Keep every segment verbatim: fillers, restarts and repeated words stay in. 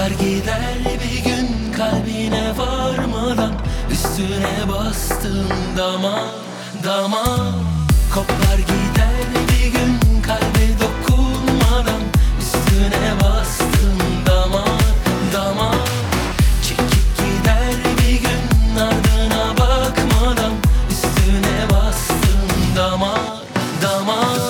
Kopar gider bir gün kalbine varmadan, üstüne bastığım damar damar. Kopar gider bir gün kalbe dokunmadan, üstüne bastığım damar damar. Çekip gider bir gün ardına bakmadan, üstüne bastığım damar damar.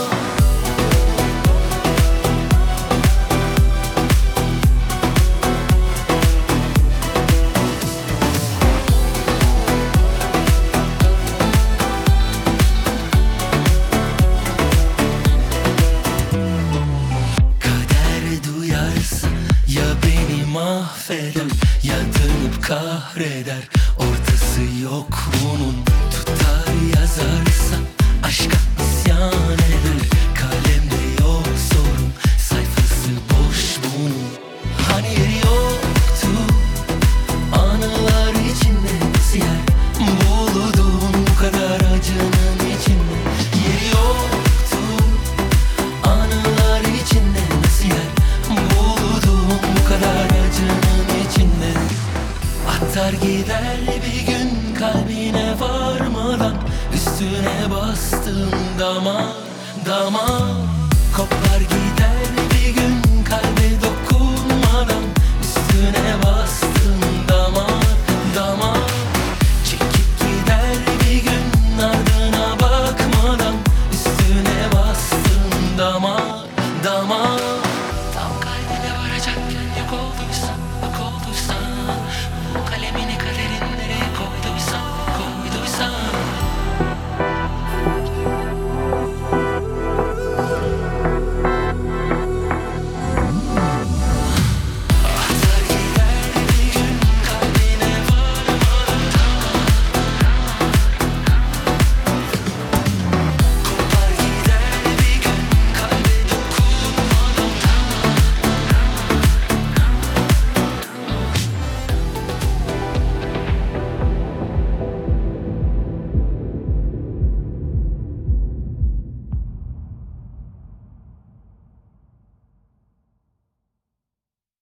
Ya beni mahveder ya dönüp kahreder, ortası yok bunun. Tutar yazarsa aşka isyan eder, kalemde yok sorun, sayfası boş bunun. Hani yeri yoktu anılar içinde, nasıl yer buldun bu kadar acının içinde? Yeri yoktu anılar içinde, nasıl yer buldum bu kadar acının içinde? Atar gider bir gün kalbine varmadan, üstüne bastığım damar damar. Kopar gider